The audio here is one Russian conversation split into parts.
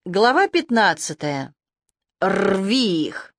Глава 15. Рви их!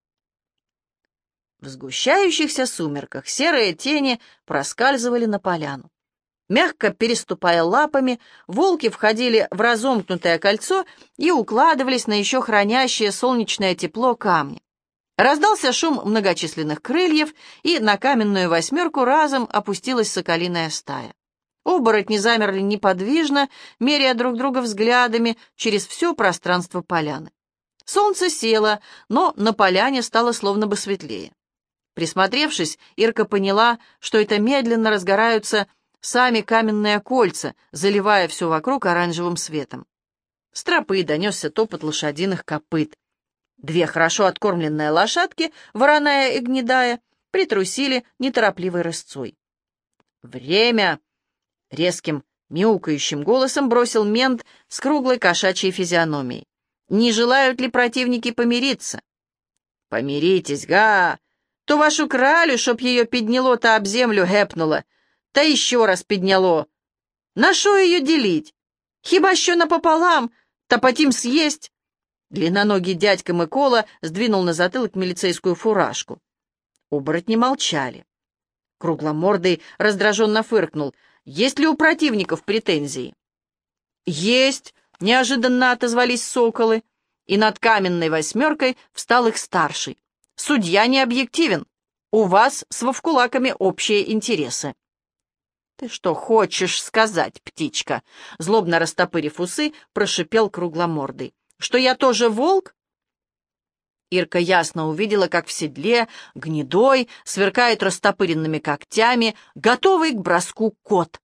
В сгущающихся сумерках серые тени проскальзывали на поляну. Мягко переступая лапами, волки входили в разомкнутое кольцо и укладывались на еще хранящее солнечное тепло камни. Раздался шум многочисленных крыльев, и на каменную восьмерку разом опустилась соколиная стая. Оборотни замерли неподвижно, меряя друг друга взглядами через все пространство поляны. Солнце село, но на поляне стало словно бы светлее. Присмотревшись, Ирка поняла, что это медленно разгораются сами каменные кольца, заливая все вокруг оранжевым светом. С тропы донесся топот лошадиных копыт. Две хорошо откормленные лошадки, вороная и гнедая, притрусили неторопливой рысцой. «Время!» — резким, мяукающим голосом бросил мент с круглой кошачьей физиономией. «Не желают ли противники помириться?» «Помиритесь, га! То вашу кралю, чтоб ее подняло, та об землю гэпнула, та еще раз подняло. На шо ее делить? Хіба що напополам, та потім съесть?» Длинноногий дядька Микола сдвинул на затылок милицейскую фуражку. Оборотни молчали. Кругломордый раздраженно фыркнул. «Есть ли у противников претензии?» «Есть!» — неожиданно отозвались соколы, и над каменной восьмеркой встал их старший. «Судья не объективен. У вас с вовкулаками общие интересы». «Ты что хочешь сказать, птичка?» — злобно растопырив усы, прошипел Кругломордый. «Что я тоже волк?» Ирка ясно увидела, как в седле, гнедой, сверкает растопыренными когтями, готовый к броску кот.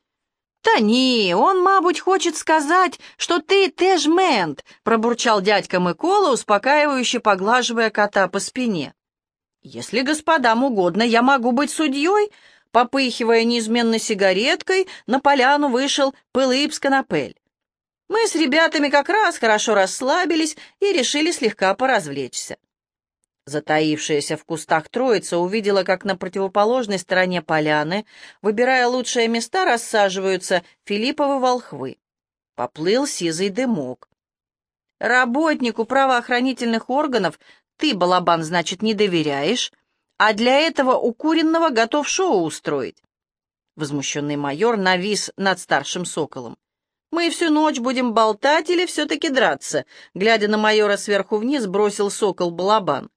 «Та ні, он, мабуть, хочет сказать, что ты теж мент», — пробурчал дядька Микола, успокаивающе поглаживая кота по спине. «Если господам угодно, я могу быть судьей», — попыхивая неизменно сигареткой, на поляну вышел Пылыпс-Конопель. Мы с ребятами как раз хорошо расслабились и решили слегка поразвлечься. Затаившаяся в кустах троица увидела, как на противоположной стороне поляны, выбирая лучшие места, рассаживаются Филипповы волхвы. Поплыл сизый дымок. «Работнику правоохранительных органов ты, балабан, значит, не доверяешь, а для этого укуренного готов шоу устроить». Возмущенный майор навис над старшим соколом. «Мы всю ночь будем болтать или все-таки драться?» Глядя на майора сверху вниз, бросил сокол балабан.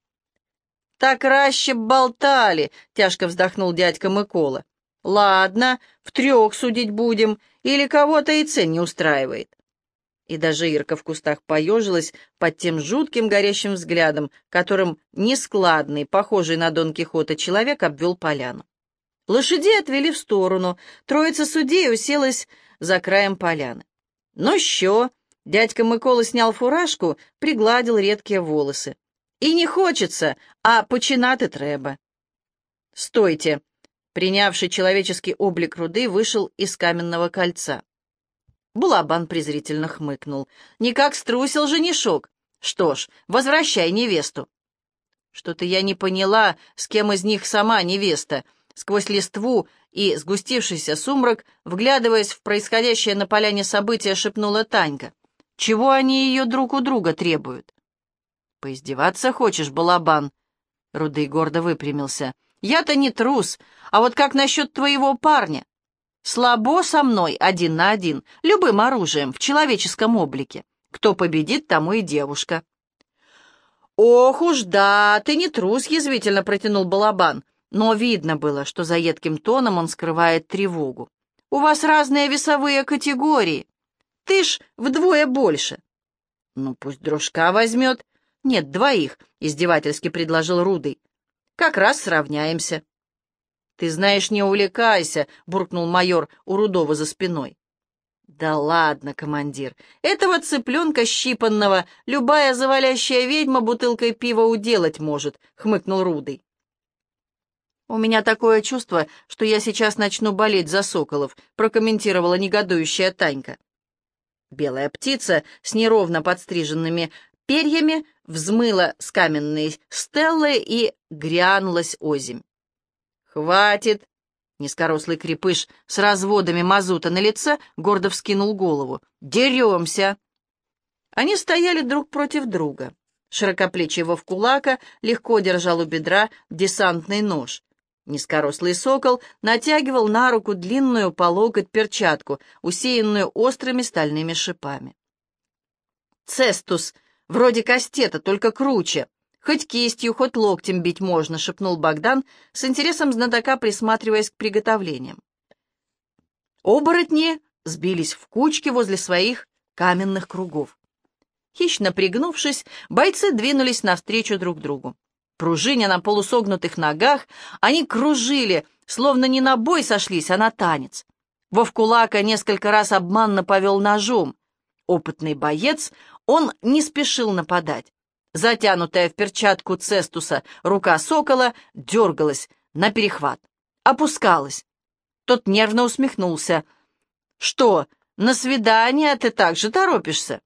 «Так раще б болтали!» — тяжко вздохнул дядька Микола. «Ладно, в трех судить будем, или кого-то и цель не устраивает». И даже Ирка в кустах поежилась под тем жутким горящим взглядом, которым нескладный, похожий на Дон Кихота человек обвел поляну. Лошадей отвели в сторону, троица судей уселась за краем поляны. «Ну що?» — дядька Микола снял фуражку, пригладил редкие волосы. «И не хочется, а починати треба». «Стойте!» — принявший человеческий облик Руды вышел из каменного кольца. Булабан презрительно хмыкнул. «Никак струсил женишок. Что ж, возвращай невесту». «Что-то я не поняла, с кем из них сама невеста». Сквозь листву и сгустившийся сумрак, вглядываясь в происходящее на поляне события, шепнула Танька. «Чего они ее друг у друга требуют?» «Поиздеваться хочешь, балабан?» Рудый гордо выпрямился. «Я-то не трус, а вот как насчет твоего парня? Слабо со мной один на один, любым оружием, в человеческом облике. Кто победит, тому и девушка». «Ох уж да, ты не трус», — язвительно протянул балабан. Но видно было, что за едким тоном он скрывает тревогу. «У вас разные весовые категории. Ты ж вдвое больше». «Ну, пусть дружка возьмет». «Нет, двоих», — издевательски предложил Рудый. «Как раз сравняемся». «Ты знаешь, не увлекайся», — буркнул майор у Рудова за спиной. «Да ладно, командир, этого цыпленка щипанного любая завалящая ведьма бутылкой пива уделать может», — хмыкнул Рудый. «У меня такое чувство, что я сейчас начну болеть за соколов», — прокомментировала негодующая Танька. Белая птица с неровно подстриженными перьями взмыла с каменной стеллы и грянулась озимь. «Хватит!» — низкорослый крепыш с разводами мазута на лице гордо вскинул голову. «Деремся!» Они стояли друг против друга. Широкоплечий вовкулака легко держал у бедра десантный нож. Низкорослый сокол натягивал на руку длинную по локоть перчатку, усеянную острыми стальными шипами. «Цестус, вроде кастета, только круче. Хоть кистью, хоть локтем бить можно», — шепнул Богдан, с интересом знатока присматриваясь к приготовлениям. Оборотни сбились в кучки возле своих каменных кругов. Хищно пригнувшись, бойцы двинулись навстречу друг другу. Пружиня на полусогнутых ногах, они кружили, словно не на бой сошлись, а на танец. Вовкулака несколько раз обманно повел ножом. Опытный боец, он не спешил нападать. Затянутая в перчатку цестуса рука сокола дергалась наперехват, опускалась. Тот нервно усмехнулся. «Что, на свидание ты так же торопишься?»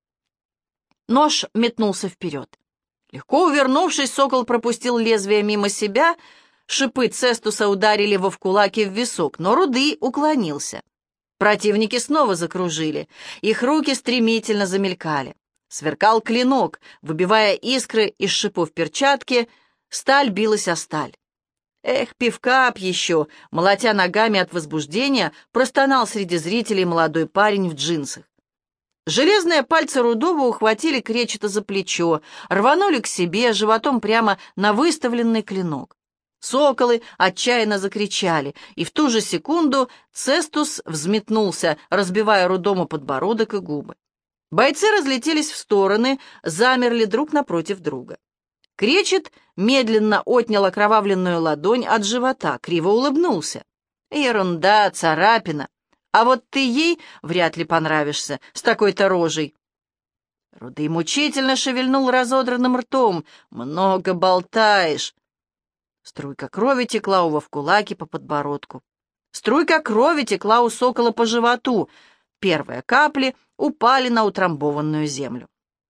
Нож метнулся вперед. Легко увернувшись, сокол пропустил лезвие мимо себя, шипы цестуса ударили вовкулаке в висок, но Рудый уклонился. Противники снова закружили, их руки стремительно замелькали. Сверкал клинок, выбивая искры из шипов перчатки, сталь билась о сталь. «Эх, пивкап еще!» — молотя ногами от возбуждения, простонал среди зрителей молодой парень в джинсах. Железные пальцы Рудова ухватили Кречета за плечо, рванули к себе, животом прямо на выставленный клинок. Соколы отчаянно закричали, и в ту же секунду цестус взметнулся, разбивая Рудому подбородок и губы. Бойцы разлетелись в стороны, замерли друг напротив друга. Кречет медленно отнял окровавленную ладонь от живота, криво улыбнулся. «Ерунда, царапина. А вот ты ей вряд ли понравишься с такой-то рожей». Рудый мучительно шевельнул разодранным ртом. «Много болтаешь». Струйка крови текла у вовкулаки по подбородку. Струйка крови текла у сокола по животу. Первые капли упали на утрамбованную землю.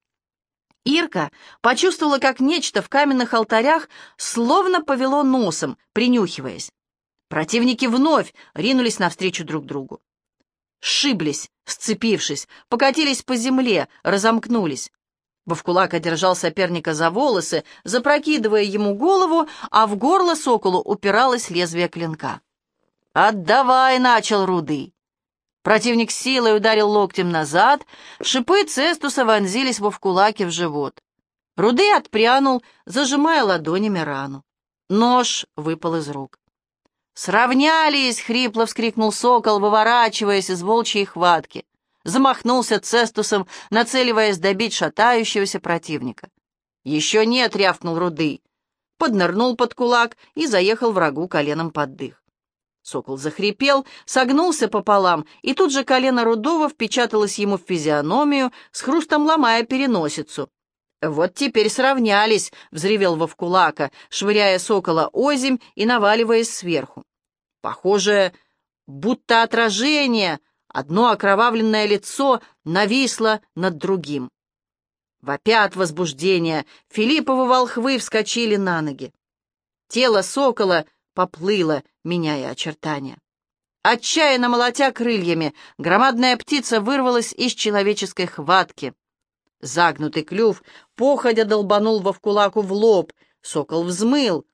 Ирка почувствовала, как нечто в каменных алтарях словно повело носом, принюхиваясь. Противники вновь ринулись навстречу друг другу. Сшиблись, сцепившись, покатились по земле, разомкнулись. Вовкулака держал соперника за волосы, запрокидывая ему голову, а в горло соколу упиралось лезвие клинка. «Отдавай!» — начал Рудый. Противник силой ударил локтем назад, шипы цестуса вонзились вовкулаке в живот. Рудый отпрянул, зажимая ладонями рану. Нож выпал из рук. «Сравнялись!» — хрипло вскрикнул сокол, выворачиваясь из волчьей хватки. Замахнулся цестусом, нацеливаясь добить шатающегося противника. «Еще нет!» — рявкнул Рудый. Поднырнул под кулак и заехал врагу коленом под дых. Сокол захрипел, согнулся пополам, и тут же колено Рудого впечаталось ему в физиономию, с хрустом ломая переносицу. «Вот теперь сравнялись!» — взревел вовкулака, швыряя сокола озимь и наваливаясь сверху. Похоже, будто отражение, одно окровавленное лицо нависло над другим. Вопя от возбуждения, Филипповы волхвы вскочили на ноги. Тело сокола поплыло, меняя очертания. Отчаянно молотя крыльями, громадная птица вырвалась из человеческой хватки. Загнутый клюв походя долбанул вовкулаку в лоб, сокол взмыл.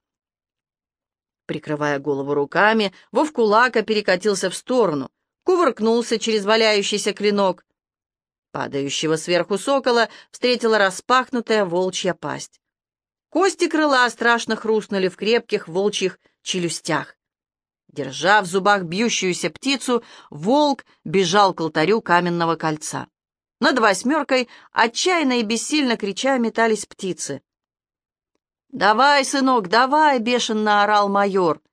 Прикрывая голову руками, вовкулака перекатился в сторону, кувыркнулся через валяющийся клинок. Падающего сверху сокола встретила распахнутая волчья пасть. Кости крыла страшно хрустнули в крепких волчьих челюстях. Держа в зубах бьющуюся птицу, волк бежал к алтарю каменного кольца. Над восьмеркой отчаянно и бессильно крича метались птицы. «Давай, сынок, давай!» — бешено орал майор.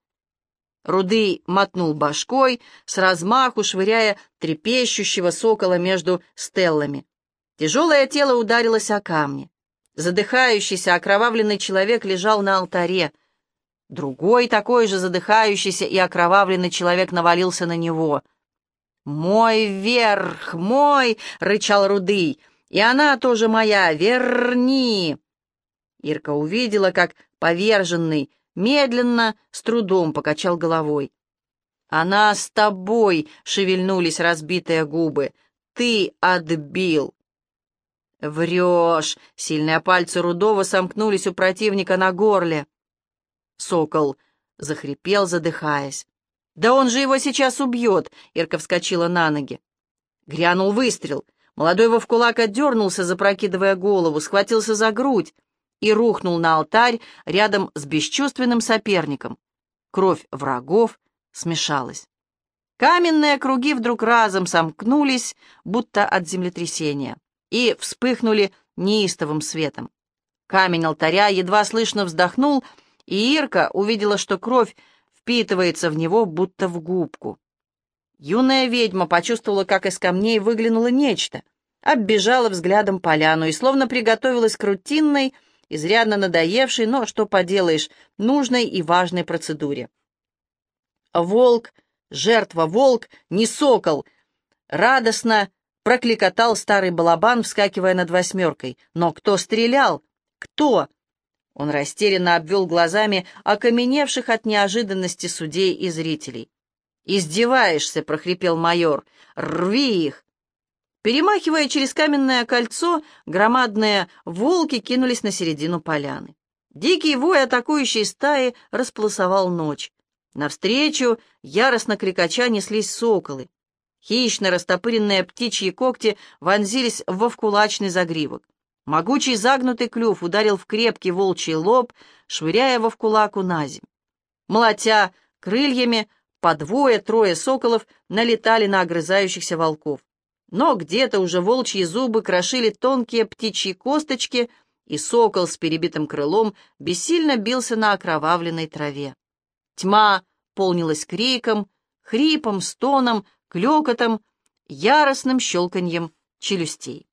Рудый мотнул башкой, с размаху швыряя трепещущего сокола между стеллами. Тяжелое тело ударилось о камни. Задыхающийся, окровавленный человек лежал на алтаре. Другой, такой же задыхающийся и окровавленный человек навалился на него. «Мой верх, мой!» — рычал Рудый. «И она тоже моя! Верни!» Ирка увидела, как поверженный медленно, с трудом покачал головой. «Она с тобой!» — шевельнулись разбитые губы. «Ты отбил!» «Врешь!» — сильные пальцы Рудова сомкнулись у противника на горле. Сокол захрипел, задыхаясь. «Да он же его сейчас убьет!» — Ирка вскочила на ноги. Грянул выстрел. Молодой вовкулак отдернулся, запрокидывая голову, схватился за грудь и рухнул на алтарь рядом с бесчувственным соперником. Кровь врагов смешалась. Каменные круги вдруг разом сомкнулись, будто от землетрясения, и вспыхнули неистовым светом. Камень алтаря едва слышно вздохнул, и Ирка увидела, что кровь впитывается в него, будто в губку. Юная ведьма почувствовала, как из камней выглянуло нечто, оббежала взглядом поляну и словно приготовилась к рутинной, изрядно надоевшей, но, что поделаешь, нужной и важной процедуре. «Волк, жертва, волк, не сокол!» Радостно прокликотал старый балабан, вскакивая над восьмеркой. «Но кто стрелял? Кто?» Он растерянно обвел глазами окаменевших от неожиданности судей и зрителей. «Издеваешься!» — прохрипел майор. «Рви их!» Перемахивая через каменное кольцо, громадные волки кинулись на середину поляны. Дикий вой атакующей стаи располосовал ночь. Навстречу, яростно крикача, неслись соколы. Хищно растопыренные птичьи когти вонзились в вовкулачный загривок. Могучий загнутый клюв ударил в крепкий волчий лоб, швыряя вовкулаку на земь. Молотя крыльями, по двое-трое соколов налетали на огрызающихся волков. Но где-то уже волчьи зубы крошили тонкие птичьи косточки, и сокол с перебитым крылом бессильно бился на окровавленной траве. Тьма полнилась криком, хрипом, стоном, клёкотом, яростным щелканьем челюстей.